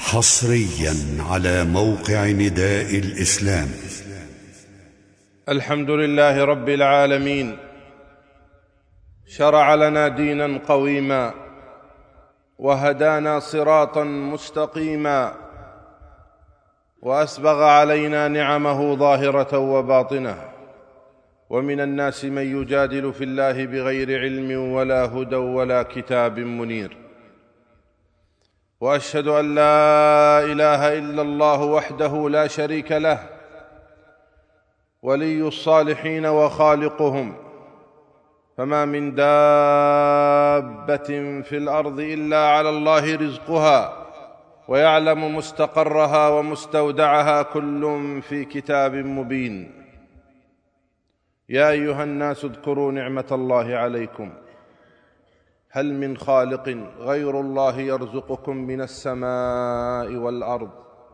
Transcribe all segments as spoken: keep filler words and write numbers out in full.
حصريا على موقع نداء الإسلام. الحمد لله رب العالمين، شرع لنا دينا قويما وهدانا صراطا مستقيما، وأسبغ علينا نعمه ظاهرة وباطنة، ومن الناس من يجادل في الله بغير علم ولا هدى ولا كتاب منير. وأشهد أن لا إله إلا الله وحده لا شريك له، ولي الصالحين وخالقهم، فما من دابة في الأرض إلا على الله رزقها ويعلم مستقرها ومستودعها، كل في كتاب مبين. يا أيها الناس اذكروا نعمة الله عليكم، هل من خالق غير الله يرزقكم من السماء والأرض؟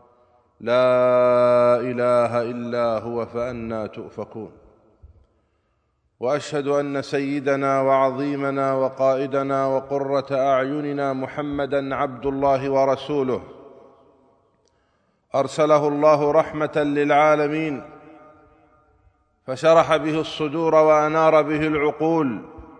لا إله إلا هو فأنى تؤفكون. وأشهد أن سيدنا وعظيمنا وقائدنا وقرة أعيننا محمدًا عبد الله ورسوله، أرسله الله رحمة للعالمين، فشرح به الصدور وأنار به العقول،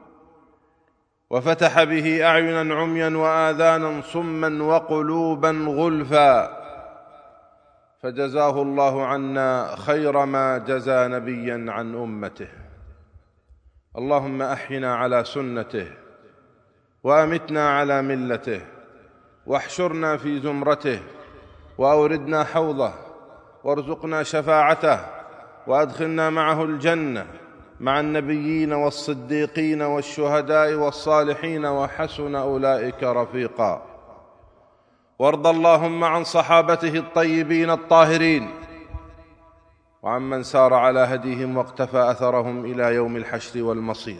وفتح به أعينا عميا وآذانا صما وقلوبا غلفا، فجزاه الله عنا خير ما جزى نبيا عن أمته. اللهم أحينا على سنته، وأمتنا على ملته، واحشرنا في زمرته، وأوردنا حوضه، وارزقنا شفاعته، وأدخلنا معه الجنة مع النبيين والصديقين والشهداء والصالحين، وحسن أولئك رفيقا. وارض اللهم عن صحابته الطيبين الطاهرين، وعمن سار على هديهم واقتفى أثرهم إلى يوم الحشر والمصير.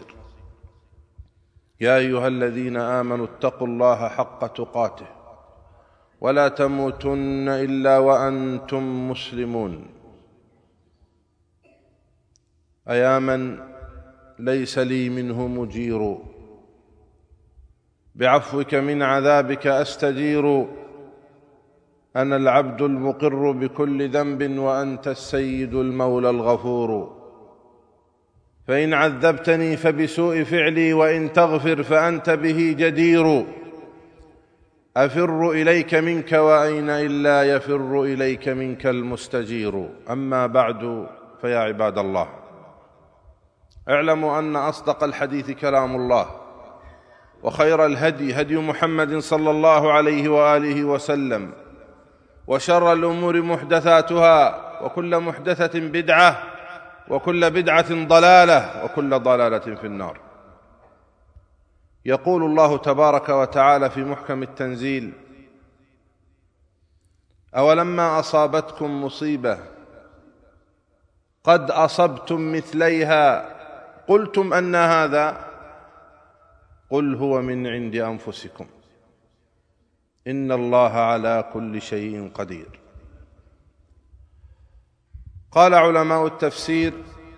يا أيها الذين آمنوا اتقوا الله حق تقاته، ولا تموتن إلا وأنتم مسلمون. أيا من ليس لي منه مجير، بعفوك من عذابك أستجير. أنا العبد المقر بكل ذنب، وأنت السيد المولى الغفور. فإن عذبتني فبسوء فعلي، وإن تغفر فأنت به جدير. أفر إليك منك، وأين إلا يفر إليك منك المستجير. أما بعد، فيا عباد الله، اعلموا أن أصدق الحديث كلام الله، وخير الهدي هدي محمد صلى الله عليه وآله وسلم، وشر الأمور محدثاتها، وكل محدثة بدعة، وكل بدعة ضلالة، وكل ضلالة في النار. يقول الله تبارك وتعالى في محكم التنزيل: أولما أصابتكم مصيبة قد أصبتم مثليها قلتم أن هذا؟ قل هو من عند أنفسكم إن الله على كل شيء قدير. قال علماء التفسير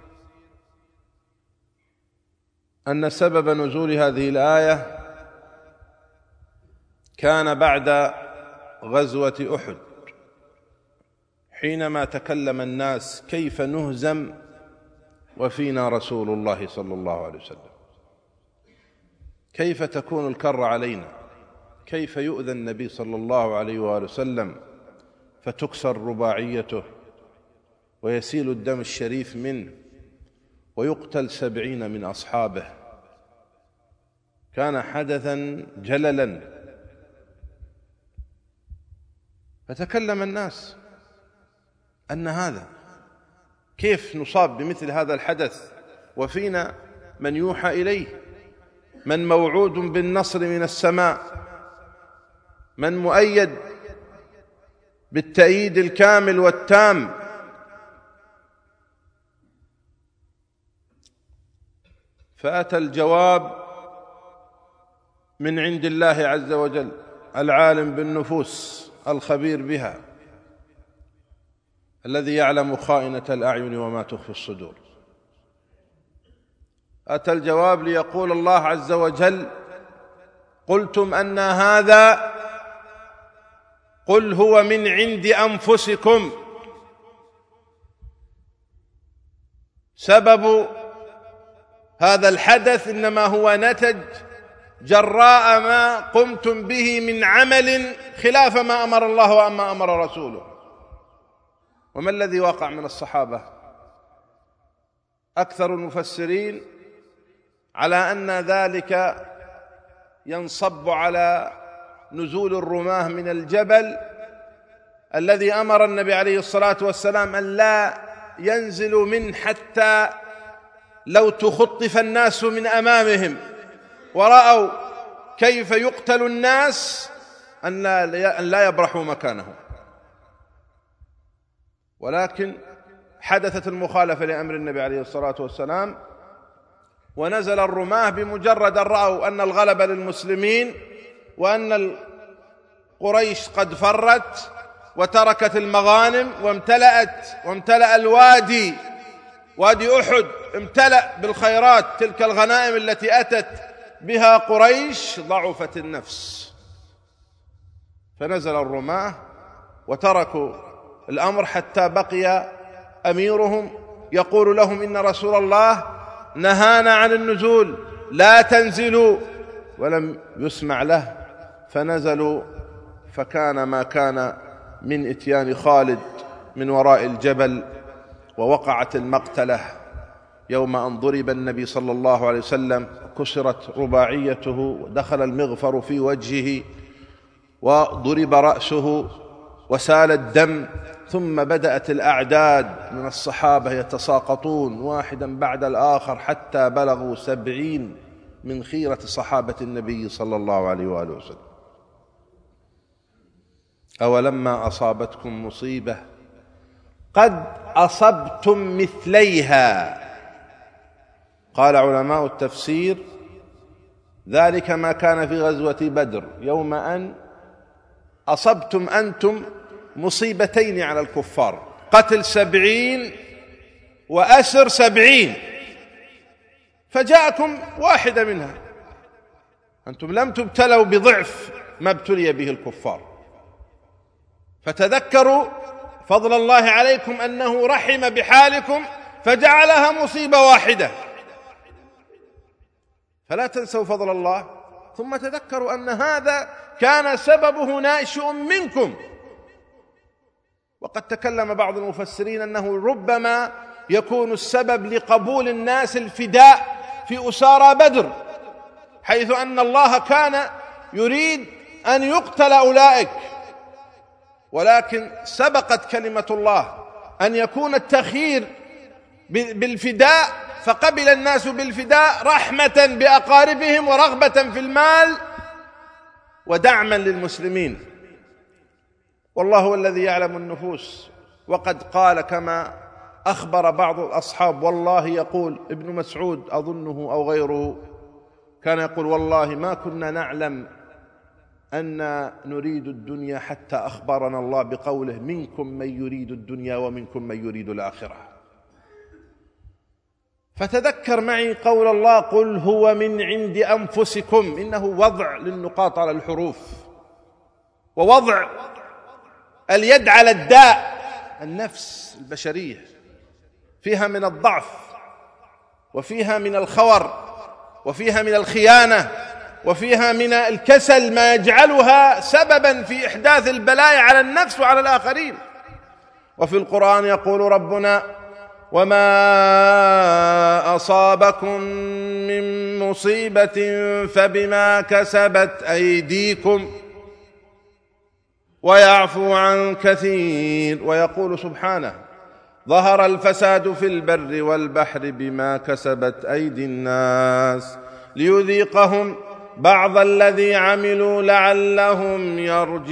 أن سبب نزول هذه الآية كان بعد غزوة أحد، حينما تكلم الناس: كيف نهزم وفينا رسول الله صلى الله عليه وسلم؟ كيف تكون الكرة علينا؟ كيف يؤذى النبي صلى الله عليه وآله وسلم فتكسر رباعيته، ويسيل الدم الشريف منه، ويقتل سبعين من أصحابه؟ كان حدثا جللا. فتكلم الناس أن هذا، كيف نصاب بمثل هذا الحدث وفينا من يوحى إليه، من موعود بالنصر من السماء، من مؤيد بالتأييد الكامل والتام. فأتى الجواب من عند الله عز وجل، العالم بالنفوس الخبير بها، الذي يعلم خائنة الأعين وما تخفي الصدور. أتى الجواب ليقول الله عز وجل: قلتم أن هذا قل هو من عند أنفسكم. سبب هذا الحدث إنما هو نتج جراء ما قمتم به من عمل خلاف ما أمر الله وما أمر رسوله. وما الذي وقع من الصحابة؟ أكثر المفسرين على أن ذلك ينصب على نزول الرماة من الجبل الذي أمر النبي عليه الصلاة والسلام أن لا ينزلوا منه حتى لو تخطف الناس من أمامهم ورأوا كيف يقتل الناس أن لا يبرحوا مكانهم. ولكن حدثت المخالفة لأمر النبي عليه الصلاة والسلام، ونزل الرماة بمجرد أن رأوا أن الغلبة للمسلمين وأن قريش قد فرت وتركت المغانم وامتلأت وامتلأ الوادي، وادي أحد امتلأ بالخيرات، تلك الغنائم التي أتت بها قريش، ضعفت النفس فنزل الرماة وتركوا الأمر حتى بقي أميرهم يقول لهم إن رسول الله نهانا عن النزول لا تنزلوا، ولم يسمع له فنزلوا. فكان ما كان من إتيان خالد من وراء الجبل، ووقعت المقتلة يوم أن ضرب النبي صلى الله عليه وسلم، كسرت رباعيته ودخل المغفر في وجهه وضرب رأسه وسال الدم، ثم بدأت الأعداد من الصحابة يتساقطون واحدا بعد الآخر حتى بلغوا سبعين من خيرة صحابة النبي صلى الله عليه وآله وسلم. أولما أصابتكم مصيبة قد أصبتم مثليها، قال علماء التفسير ذلك ما كان في غزوة بدر يوم أن أصبتم أنتم مصيبتين على الكفار، قتل سبعين وأسر سبعين، فجاءكم واحدة منها، أنتم لم تبتلوا بضعف ما ابتلي به الكفار. فتذكروا فضل الله عليكم أنه رحم بحالكم فجعلها مصيبة واحدة، فلا تنسوا فضل الله، ثم تذكروا أن هذا كان سببه ناشئ منكم. وقد تكلم بعض المفسرين أنه ربما يكون السبب لقبول الناس الفداء في أسارى بدر، حيث أن الله كان يريد أن يقتل أولئك، ولكن سبقت كلمة الله أن يكون التخيير بالفداء، فقبل الناس بالفداء رحمة بأقاربهم ورغبة في المال ودعما للمسلمين. والله هو الذي يعلم النفوس، وقد قال كما أخبر بعض الأصحاب، والله يقول ابن مسعود أظنه أو غيره كان يقول والله ما كنا نعلم أن نريد الدنيا حتى أخبرنا الله بقوله منكم من يريد الدنيا ومنكم من يريد الآخرة. فتذكر معي قول الله قل هو من عند أنفسكم، إنه وضع للنقاط على الحروف، ووضع اليد على الداء. النفس البشرية فيها من الضعف وفيها من الخور وفيها من الخيانة وفيها من الكسل ما يجعلها سببا في إحداث البلاء على النفس وعلى الآخرين. وفي القرآن يقول ربنا وما أصابكم من مصيبة فبما كسبت أيديكم ويعفو عن كثير. ويقول سبحانه ظهر الفساد في البر والبحر بما كسبت أيدي الناس ليذيقهم بعض الذي عملوا لعلهم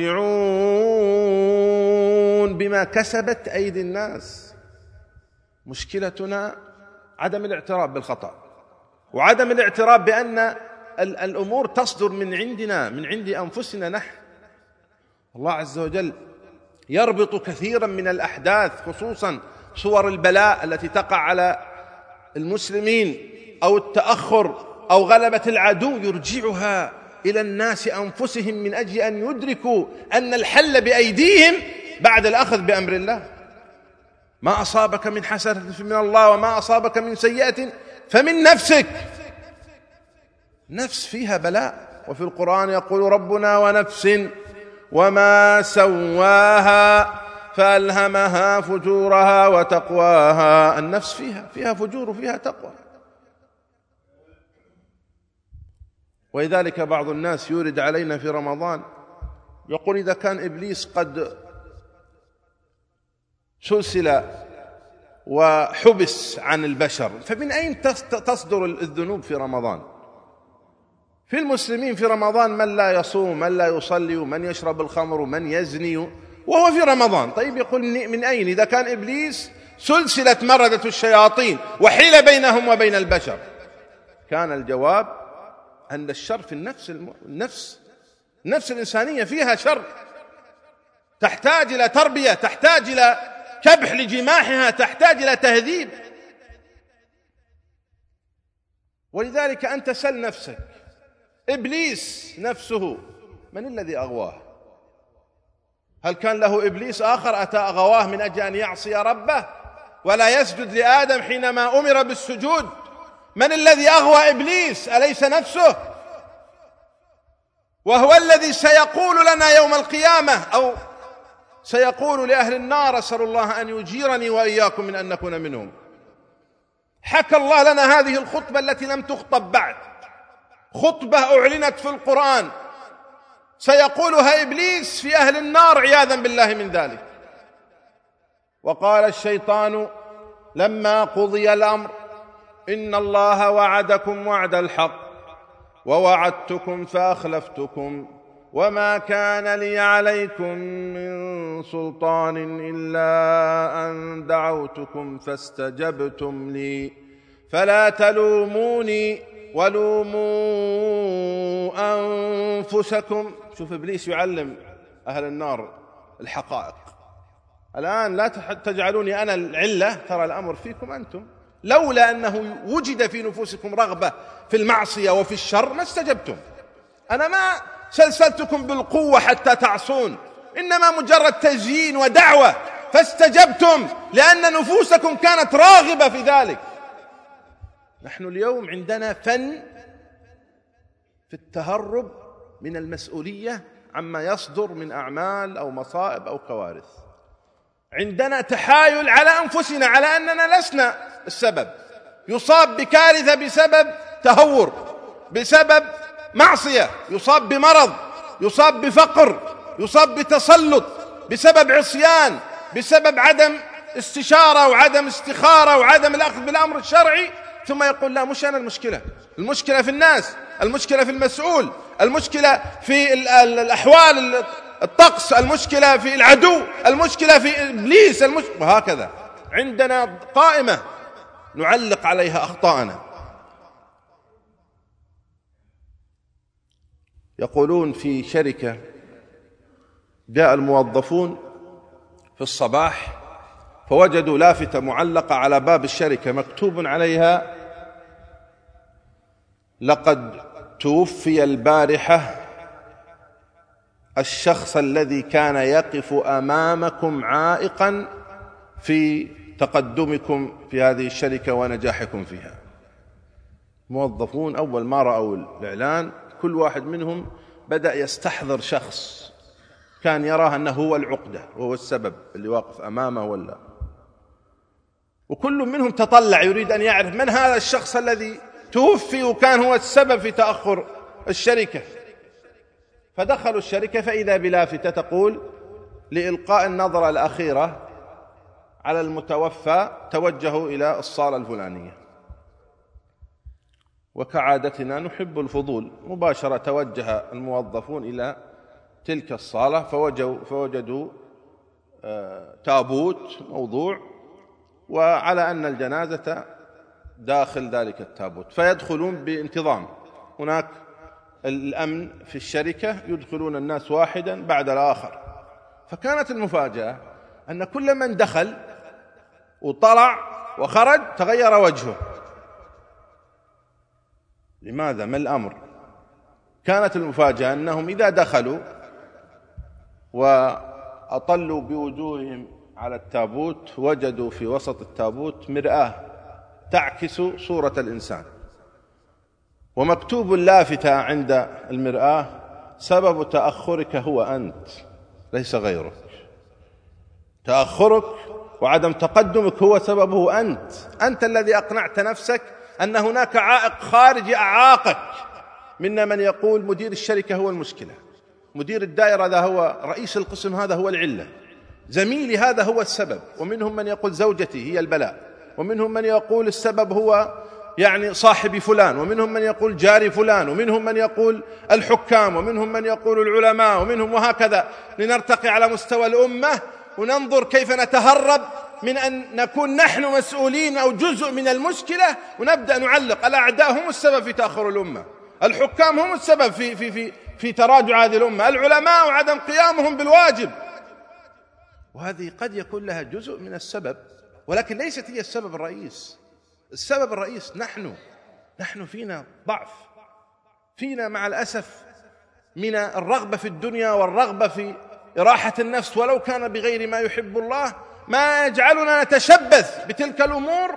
يرجعون. بما كسبت أيدي الناس. مشكلتنا عدم الاعتراف بالخطأ، وعدم الاعتراف بأن الأمور تصدر من عندنا، من عند أنفسنا نحن. الله عز وجل يربط كثيرا من الأحداث، خصوصا صور البلاء التي تقع على المسلمين أو التأخر أو غلبة العدو، يرجعها إلى الناس أنفسهم من أجل أن يدركوا أن الحل بأيديهم بعد الأخذ بأمر الله. ما أصابك من حسنة من الله وما أصابك من سيئة فمن نفسك. نفس فيها بلاء. وفي القرآن يقول ربنا ونفس وما سواها فألهمها فجورها وتقواها. النفس فيها فيها فجور وفيها تقوى. ولذلك بعض الناس يورد علينا في رمضان يقول إذا كان إبليس قد سلسل وحبس عن البشر فمن أين تصدر الذنوب في رمضان؟ في المسلمين في رمضان من لا يصوم، من لا يصلي، ومن يشرب الخمر، ومن يزني وهو في رمضان. طيب يقول من أين إذا كان إبليس سلسلة مردة الشياطين وحيل بينهم وبين البشر؟ كان الجواب أن الشر في النفس. النفس النفس الإنسانية فيها شر، تحتاج إلى تربية، تحتاج إلى كبح لجماحها، تحتاج إلى تهذيب. ولذلك أنت سل نفسك، إبليس نفسه من الذي أغواه؟ هل كان له إبليس آخر أتى أغواه من أجل أن يعصي ربه ولا يسجد لآدم حينما أمر بالسجود؟ من الذي أغوى إبليس؟ أليس نفسه؟ وهو الذي سيقول لنا يوم القيامة أو سيقول لأهل النار أسأل الله أن يجيرني وإياكم من أن نكون منهم. حكى الله لنا هذه الخطبة التي لم تخطب بعد، خطبة أعلنت في القرآن سيقولها إبليس في أهل النار عياذا بالله من ذلك. وقال الشيطان لما قضي الأمر إن الله وعدكم وعد الحق ووعدتكم فأخلفتكم وما كان لي عليكم من سلطان إلا أن دعوتكم فاستجبتم لي فلا تلوموني ولوموا أنفسكم. شوف إبليس يعلم أهل النار الحقائق. الآن لا تجعلوني أنا العلة، ترى الأمر فيكم أنتم. لولا أنه وجد في نفوسكم رغبة في المعصية وفي الشر ما استجبتم. أنا ما سلسلتكم بالقوة حتى تعصون، إنما مجرد تزيين ودعوة فاستجبتم لأن نفوسكم كانت راغبة في ذلك. نحن اليوم عندنا فن في التهرب من المسؤولية عما يصدر من أعمال أو مصائب أو كوارث. عندنا تحايل على أنفسنا على أننا لسنا السبب. يصاب بكارثة بسبب تهور، بسبب معصية، يصاب بمرض، يصاب بفقر، يصاب بتسلط، بسبب عصيان، بسبب عدم استشارة وعدم استخارة وعدم الأخذ بالأمر الشرعي، ثم يقول لا مش أنا المشكلة، المشكلة في الناس، المشكلة في المسؤول، المشكلة في الأحوال الطقس، المشكلة في العدو، المشكلة في إبليس، المشكلة وهكذا. عندنا قائمة نعلق عليها أخطاءنا. يقولون في شركة جاء الموظفون في الصباح فوجدوا لافتة معلقة على باب الشركة مكتوب عليها لقد توفي البارحة الشخص الذي كان يقف أمامكم عائقا في تقدمكم في هذه الشركة ونجاحكم فيها. موظفون أول ما رأوا الإعلان كل واحد منهم بدأ يستحضر شخص كان يراه أنه هو العقدة وهو السبب اللي واقف أمامه ولا، وكل منهم تطلع يريد أن يعرف من هذا الشخص الذي توفي وكان هو السبب في تأخر الشركة. فدخلوا الشركة فإذا بلافتة تقول لإلقاء النظرة الأخيرة على المتوفى توجهوا إلى الصالة الفلانية. وكعادتنا نحب الفضول، مباشرة توجه الموظفون إلى تلك الصالة فوجدوا, فوجدوا تابوت موضوع وعلى أن الجنازة داخل ذلك التابوت، فيدخلون بانتظام. هناك الأمن في الشركة يدخلون الناس واحدا بعد الآخر. فكانت المفاجأة أن كل من دخل وطلع وخرج تغير وجهه. لماذا؟ ما الأمر؟ كانت المفاجأة أنهم إذا دخلوا وأطلوا بوجوههم على التابوت وجدوا في وسط التابوت مرآة تعكس صورة الإنسان، ومكتوب لافتة عند المرآة: سبب تأخرك هو أنت ليس غيرك. تأخرك وعدم تقدمك هو سببه أنت، أنت الذي أقنعت نفسك أن هناك عائق خارجي أعاقك. منا من يقول مدير الشركة هو المشكلة، مدير الدائرة هذا هو رئيس القسم هذا هو العلة، زميلي هذا هو السبب. ومنهم من يقول زوجتي هي البلاء، ومنهم من يقول السبب هو يعني صاحبي فلان، ومنهم من يقول جاري فلان، ومنهم من يقول الحكام، ومنهم من يقول العلماء، ومنهم وهكذا، لنرتقي على مستوى الأمة وننظر كيف نتهرب من أن نكون نحن مسؤولين أو جزء من المشكلة، ونبدأ نعلق الأعداء هم السبب في تأخر الأمة، الحكام هم السبب في في في في تراجع هذه الأمة، العلماء وعدم قيامهم بالواجب. وهذه قد يكون لها جزء من السبب، ولكن ليست هي السبب الرئيس. السبب الرئيس نحن نحن فينا ضعف، فينا مع الأسف من الرغبة في الدنيا والرغبة في إراحة النفس ولو كان بغير ما يحب الله، ما يجعلنا نتشبث بتلك الأمور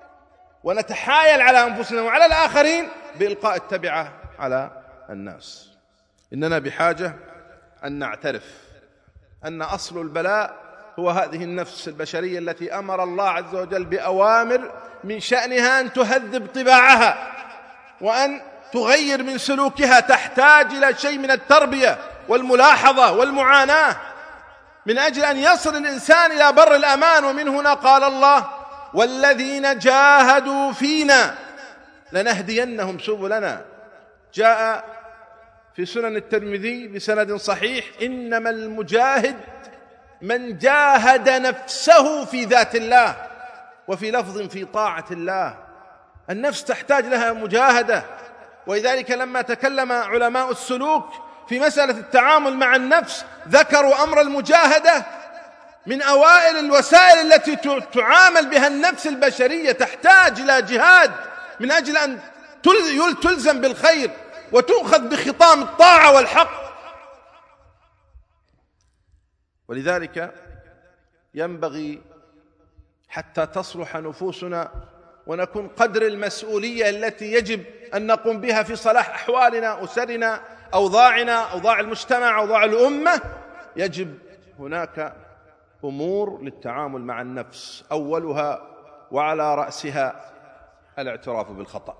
ونتحايل على أنفسنا وعلى الآخرين بإلقاء التبعة على الناس. إننا بحاجة أن نعترف أن أصل البلاء هو هذه النفس البشرية التي أمر الله عز وجل بأوامر من شأنها أن تهذب طباعها وأن تغير من سلوكها، تحتاج إلى شيء من التربية والملاحظة والمعاناة من أجل أن يصل الإنسان إلى بر الأمان. ومن هنا قال الله: والذين جاهدوا فينا لنهدينهم سبلنا. جاء في سنن الترمذي بسند صحيح: إنما المجاهد من جاهد نفسه في ذات الله، وفي لفظ في طاعة الله. النفس تحتاج لها مجاهدة، ولذلك لما تكلم علماء السلوك في مسألة التعامل مع النفس ذكروا أمر المجاهدة من أوائل الوسائل التي تعامل بها النفس البشرية، تحتاج إلى جهاد من أجل أن تلزم بالخير وتؤخذ بخطام الطاعة والحق. ولذلك ينبغي حتى تصلح نفوسنا ونكون قدر المسؤولية التي يجب أن نقوم بها في صلاح أحوالنا، أسرنا، أوضاعنا، أوضاع المجتمع، أوضاع الأمة، يجب هناك أمور للتعامل مع النفس، أولها وعلى رأسها الاعتراف بالخطأ.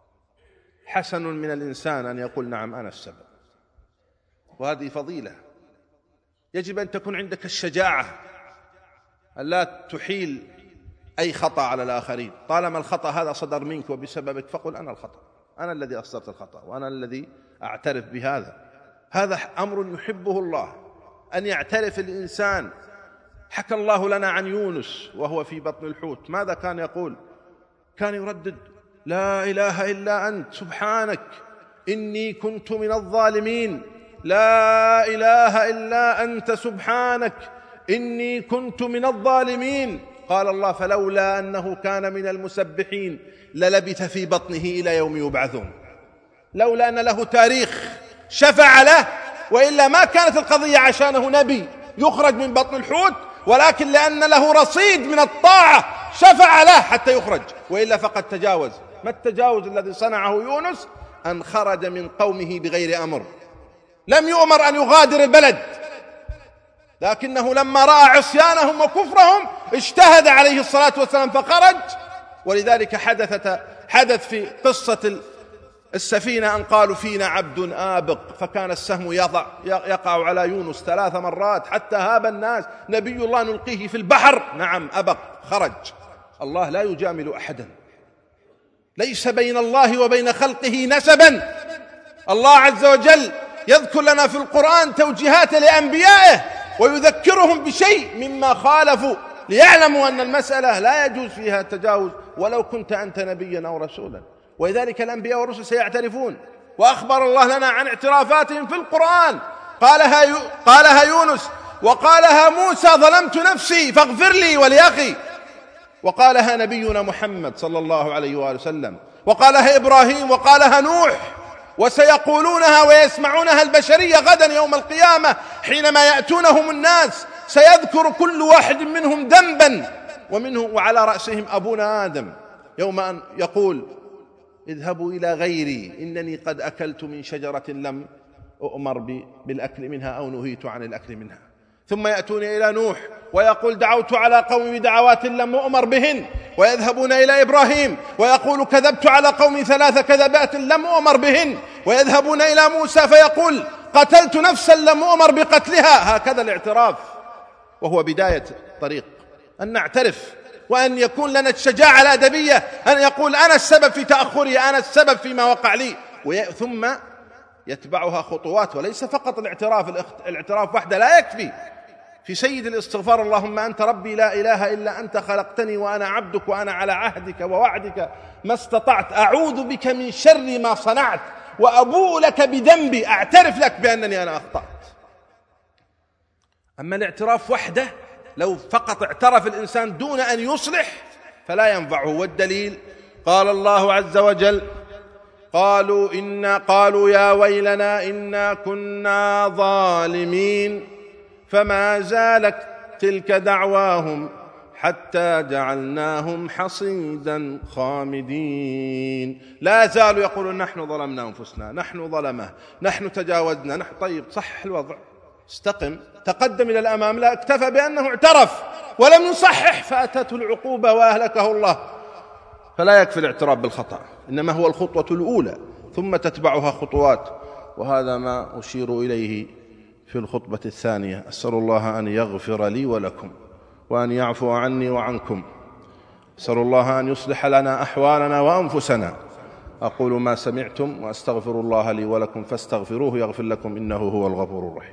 حسن من الإنسان أن يقول نعم أنا السبب، وهذه فضيلة. يجب أن تكون عندك الشجاعة أن لا تحيل أي خطأ على الآخرين، طالما الخطأ هذا صدر منك وبسببك فقل أنا الخطأ، أنا الذي أصدرت الخطأ وأنا الذي أعترف بهذا. هذا أمر يحبه الله، أن يعترف الإنسان. حكى الله لنا عن يونس وهو في بطن الحوت، ماذا كان يقول؟ كان يردد: لا إله إلا أنت سبحانك إني كنت من الظالمين، لا إله إلا أنت سبحانك إني كنت من الظالمين. قال الله: فلولا أنه كان من المسبحين للبث في بطنه إلى يوم يبعثون. لولا أن له تاريخ شفع له، وإلا ما كانت القضية عشانه نبي يخرج من بطن الحوت، ولكن لأن له رصيد من الطاعة شفع له حتى يخرج، وإلا فقد تجاوز. ما التجاوز الذي صنعه يونس؟ أن خرج من قومه بغير أمر، لم يؤمر أن يغادر البلد، لكنه لما رأى عصيانهم وكفرهم اجتهد عليه الصلاة والسلام فخرج. ولذلك حدثت حدث في قصة السفينة أن قالوا فينا عبد آبق، فكان السهم يضع يقع على يونس ثلاث مرات حتى هاب الناس: نبي الله نلقيه في البحر. نعم أبق، خرج. الله لا يجامل أحدا، ليس بين الله وبين خلقه نسبا. الله عز وجل يذكر لنا في القرآن توجيهات لأنبيائه ويذكرهم بشيء مما خالفوا، ليعلموا أن المسألة لا يجوز فيها التجاوز ولو كنت أنت نبيا أو رسولا. ولذلك الأنبياء والرسل سيعترفون، وأخبر الله لنا عن اعترافاتهم في القرآن. قالها, يو قالها يونس، وقالها موسى: ظلمت نفسي فاغفر لي ولأخي. وقالها نبينا محمد صلى الله عليه وآله وسلم، وقالها إبراهيم، وقالها نوح، وسيقولونها ويسمعونها البشرية غدا يوم القيامة حينما يأتونهم الناس، سيذكر كل واحد منهم ذنبا، ومنه وعلى رأسهم أبونا آدم، يوم أن يقول اذهبوا إلى غيري إنني قد أكلت من شجرة لم أؤمر بالأكل منها أو نهيت عن الأكل منها. ثم يأتون إلى نوح ويقول دعوت على قومي بدعوات لم أؤمر بهن، ويذهبون إلى إبراهيم ويقول كذبت على قومي ثلاث كذبات لم أؤمر بهن، ويذهبون إلى موسى فيقول قتلت نفسا لم أؤمر بقتلها. هكذا الاعتراف، وهو بداية الطريق، أن نعترف وأن يكون لنا الشجاعة الأدبية أن يقول أنا السبب في تأخري، أنا السبب فيما وقع لي، ثم يتبعها خطوات، وليس فقط الاعتراف. الاعتراف وحده لا يكفي. في سيد الاستغفار اللهم أنت ربي لا إله إلا أنت خلقتني وأنا عبدك وأنا على عهدك ووعدك ما استطعت، أعوذ بك من شر ما صنعت وأبوء لك بذنبي، أعترف لك بأنني أنا أخطأت. أما الاعتراف وحده، لو فقط اعترف الإنسان دون أن يصلح فلا ينفعه. والدليل قال الله عز وجل قالوا إنا قالوا يا ويلنا إنا كنا ظالمين فما زالت تلك دعواهم حتى جعلناهم حصيدا خامدين. لا زالوا يقولون نحن ظلمنا أنفسنا، نحن ظلمه، نحن تجاوزنا، نحن. طيب صح الوضع، استقم، تقدم إلى الأمام. لا، اكتفى بأنه اعترف ولم يصحح فأتته العقوبة وأهلكه الله. فلا يكفي الاعتراف بالخطأ، إنما هو الخطوة الأولى ثم تتبعها خطوات، وهذا ما أشير إليه في الخطبة الثانية. أسأل الله أن يغفر لي ولكم وأن يعفو عني وعنكم. أسأل الله أن يصلح لنا أحوالنا وأنفسنا. أقول ما سمعتم وأستغفر الله لي ولكم فاستغفروه يغفر لكم إنه هو الغفور الرحيم.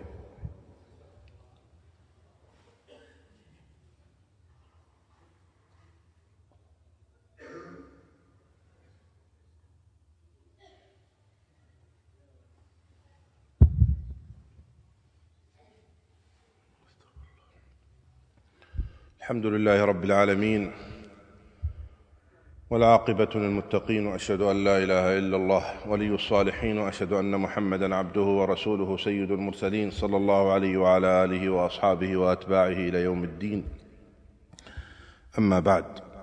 الحمد لله رب العالمين، والعاقبة للمتقين، وأشهد أن لا إله إلا الله ولي الصالحين، وأشهد أن محمدا عبده ورسوله سيد المرسلين صلى الله عليه وعلى آله وأصحابه وأتباعه إلى يوم الدين. أما بعد،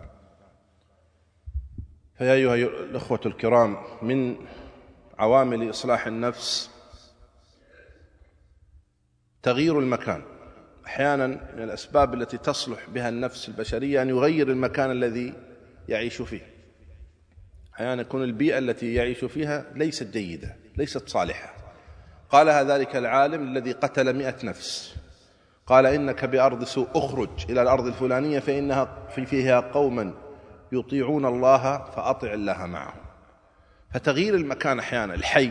فيا أيها الأخوة الكرام، من عوامل إصلاح النفس تغيير المكان. أحيانا من الأسباب التي تصلح بها النفس البشرية أن يغير المكان الذي يعيش فيه. أحيانا يكون البيئة التي يعيش فيها ليست جيدة، ليست صالحة. قالها ذلك العالم الذي قتل مئة نفس، قال إنك بأرض سوء، أخرج إلى الأرض الفلانية فإنها في فيها قوما يطيعون الله فأطع الله معهم. فتغيير المكان أحيانا، الحي،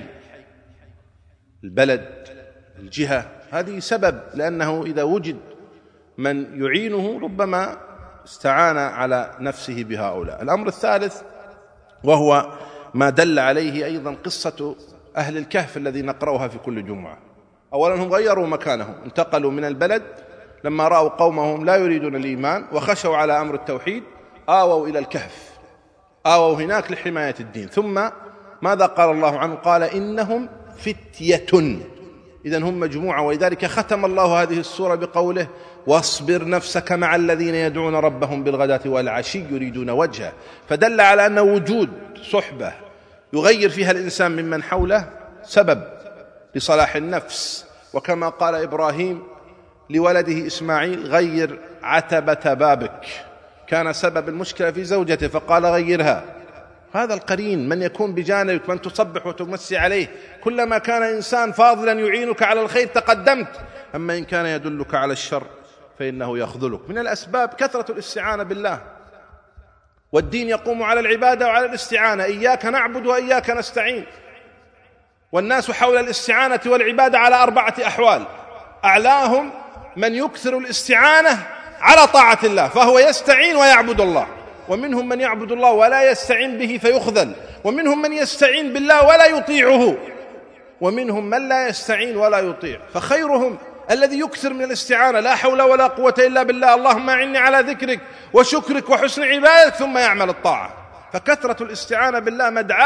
البلد، الجهة، هذه سبب، لأنه إذا وجد من يعينه ربما استعان على نفسه بهؤلاء. الأمر الثالث وهو ما دل عليه أيضا قصة أهل الكهف الذي نقرأها في كل جمعة. أولا هم غيروا مكانهم، انتقلوا من البلد لما رأوا قومهم لا يريدون الإيمان وخشوا على أمر التوحيد، آووا إلى الكهف، آووا هناك لحماية الدين. ثم ماذا قال الله عنه؟ قال إنهم فتية، إذن هم مجموعة. ولذلك ختم الله هذه السورة بقوله واصبر نفسك مع الذين يدعون ربهم بالغداة والعشي يريدون وجهه. فدل على أن وجود صحبة يغير فيها الإنسان ممن حوله سبب لصلاح النفس. وكما قال إبراهيم لولده إسماعيل غير عتبة بابك، كان سبب المشكلة في زوجته فقال غيرها. هذا القرين، من يكون بجانبك، من تصبح وتمسي عليه، كلما كان إنسان فاضلا يعينك على الخير تقدمت، أما إن كان يدلك على الشر فإنه يخذلك. من الأسباب كثرة الاستعانة بالله، والدين يقوم على العبادة وعلى الاستعانة، إياك نعبد وإياك نستعين. والناس حول الاستعانة والعبادة على أربعة أحوال، أعلاهم من يكثر الاستعانة على طاعة الله فهو يستعين ويعبد الله، ومنهم من يعبد الله ولا يستعين به فيخذل، ومنهم من يستعين بالله ولا يطيعه، ومنهم من لا يستعين ولا يطيع. فخيرهم الذي يكثر من الاستعانة، لا حول ولا قوة إلا بالله، اللهم أعني على ذكرك وشكرك وحسن عبادتك، ثم يعمل الطاعة. فكثرة الاستعانة بالله مدعاة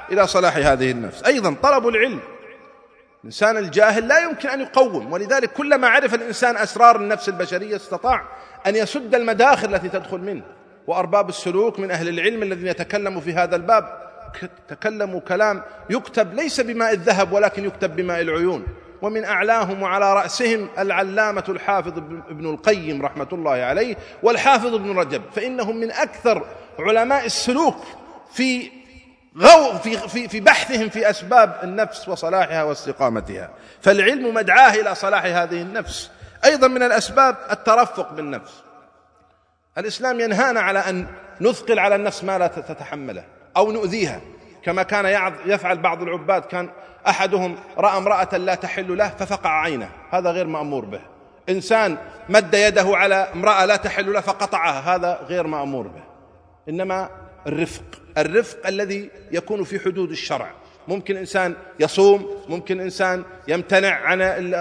إلى صلاح هذه النفس. أيضا طلب العلم، الإنسان الجاهل لا يمكن أن يقوم، ولذلك كلما عرف الإنسان أسرار النفس البشرية استطاع أن يسد المداخل التي تدخل منه. وأرباب السلوك من أهل العلم الذين يتكلموا في هذا الباب تكلموا كلام يكتب ليس بماء الذهب ولكن يكتب بماء العيون. ومن أعلاهم وعلى رأسهم العلامة الحافظ ابن القيم رحمة الله عليه والحافظ ابن رجب، فإنهم من أكثر علماء السلوك في غو في في في بحثهم في أسباب النفس وصلاحها واستقامتها. فالعلم مدعاه إلى صلاح هذه النفس. أيضا من الأسباب الترفق بالنفس. الإسلام ينهانا على أن نثقل على النفس ما لا تتحمله أو نؤذيها، كما كان يفعل بعض العباد. كان أحدهم رأى امرأة لا تحل له ففقع عينه، هذا غير مأمور به. إنسان مد يده على امرأة لا تحل له فقطعها، هذا غير مأمور به. إنما الرفق، الرفق الذي يكون في حدود الشرع. ممكن إنسان يصوم، ممكن إنسان يمتنع عن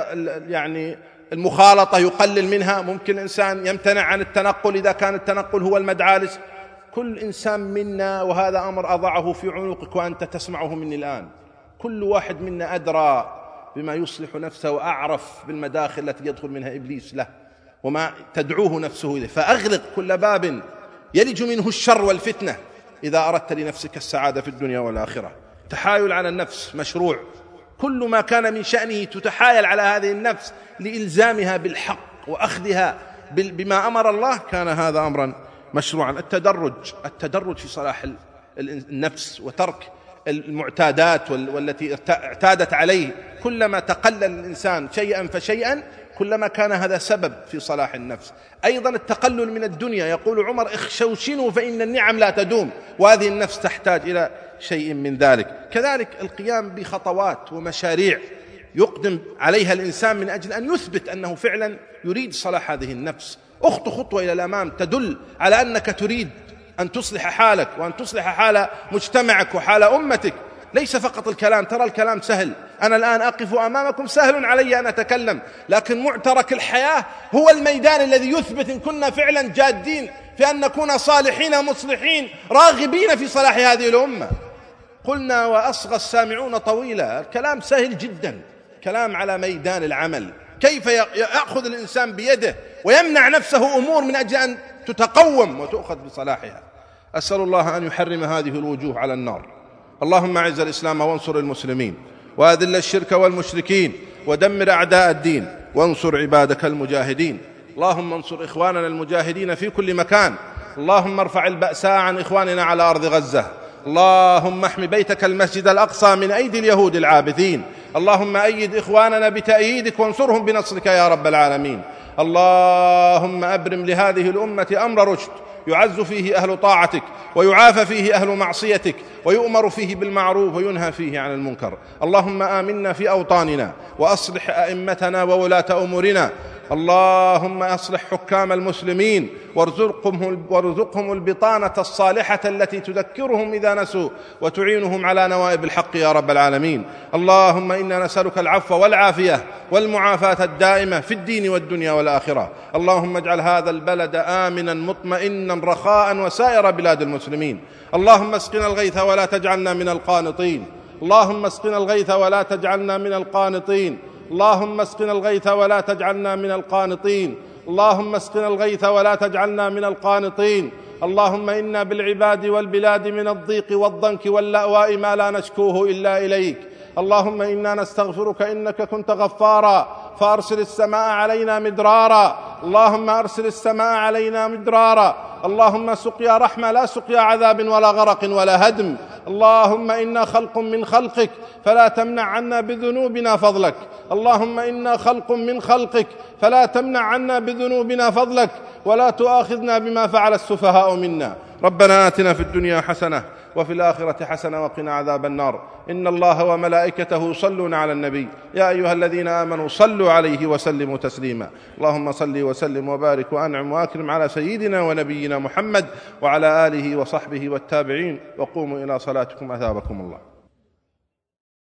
يعني المخالطة يقلل منها، ممكن إنسان يمتنع عن التنقل إذا كان التنقل هو المدعالس. كل إنسان منا، وهذا أمر أضعه في عنقك وأنت تسمعه مني الآن، كل واحد منا أدرى بما يصلح نفسه وأعرف بالمداخل التي يدخل منها إبليس له وما تدعوه نفسه إليه. فأغلق كل باب يلج منه الشر والفتنة إذا أردت لنفسك السعادة في الدنيا والآخرة. تحايل على النفس مشروع، كل ما كان من شأنه تتحايل على هذه النفس لإلزامها بالحق وأخذها بما أمر الله، كان هذا أمرا مشروعا. التدرج، التدرج في صلاح النفس وترك المعتادات والتي اعتادت عليه. كلما تقلل الإنسان شيئا فشيئا كلما كان هذا سبب في صلاح النفس. أيضا التقلل من الدنيا، يقول عمر اخشوشنوا فإن النعم لا تدوم، وهذه النفس تحتاج إلى شيء من ذلك. كذلك القيام بخطوات ومشاريع يقدم عليها الإنسان من أجل أن يثبت أنه فعلا يريد صلاح هذه النفس. أخطو خطوة إلى الأمام تدل على أنك تريد أن تصلح حالك وأن تصلح حال مجتمعك وحال أمتك، ليس فقط الكلام. ترى الكلام سهل، أنا الآن أقف أمامكم سهل علي أن أتكلم، لكن معترك الحياة هو الميدان الذي يثبت إن كنا فعلا جادين في أن نكون صالحين مصلحين راغبين في صلاح هذه الأمة. قلنا وأصغى السامعون طويلا، الكلام سهل جدا، كلام على ميدان العمل، كيف يأخذ الإنسان بيده ويمنع نفسه أمور من أجل أن تتقوم وتؤخذ بصلاحها. أسأل الله أن يحرم هذه الوجوه على النار. اللهم أعز الإسلام وانصر المسلمين، وأذل الشرك والمشركين، ودمر أعداء الدين، وانصر عبادك المجاهدين. اللهم انصر إخواننا المجاهدين في كل مكان. اللهم ارفع البأساء عن إخواننا على أرض غزة. اللهم احم بيتك المسجد الأقصى من أيدي اليهود العابثين. اللهم أيد إخواننا بتأييدك وانصرهم بنصرك يا رب العالمين. اللهم أبرم لهذه الأمة أمر رشد، يعز فيه أهل طاعتك ويعافى فيه أهل معصيتك، ويؤمر فيه بالمعروف وينهى فيه عن المنكر. اللهم آمنا في أوطاننا، وأصلح أئمتنا وولاة أمورنا. اللهم أصلح حكام المسلمين، وارزقهم, وارزقهم البطانة الصالحة التي تذكرهم إذا نسوا وتعينهم على نوائب الحق يا رب العالمين. اللهم إنا نسألك العفو والعافية والمعافاة الدائمة في الدين والدنيا والآخرة. اللهم اجعل هذا البلد آمنا مطمئنا رخاء وسائر بلاد المسلمين. اللهم اسقنا الغيث ولا تجعلنا من القانطين. اللهم اسقنا الغيث ولا تجعلنا من القانطين. اللهم اسقنا الغيث ولا تجعلنا من القانطين. اللهم اسقنا الغيث ولا تجعلنا من القانطين. اللهم إنا بالعباد والبلاد من الضيق والضنك واللأواء ما لا نشكوه إلا إليك. اللهم إنا نستغفرك إنك كنت غفارا، فأرسل السماء علينا مدرارا. اللهم أرسل السماء علينا مدرارا. اللهم سقيا رحمة لا سقيا عذاب ولا غرق ولا هدم. اللهم إنا خلق من خلقك فلا تمنع عنا بذنوبنا فضلك. اللهم إنا خلق من خلقك فلا تمنع عنا بذنوبنا فضلك، ولا تؤاخذنا بما فعل السفهاء منا. ربنا آتنا في الدنيا حسنة وفي الآخرة حسنة وقنا عذاب النار. إن الله وملائكته يصلون على النبي يا أيها الذين آمنوا صلوا عليه وسلموا تسليما. اللهم صل وسلم وبارك وأنعم وأكرم على سيدنا ونبينا محمد وعلى آله وصحبه والتابعين. وقوموا إلى صلاتكم أثابكم الله.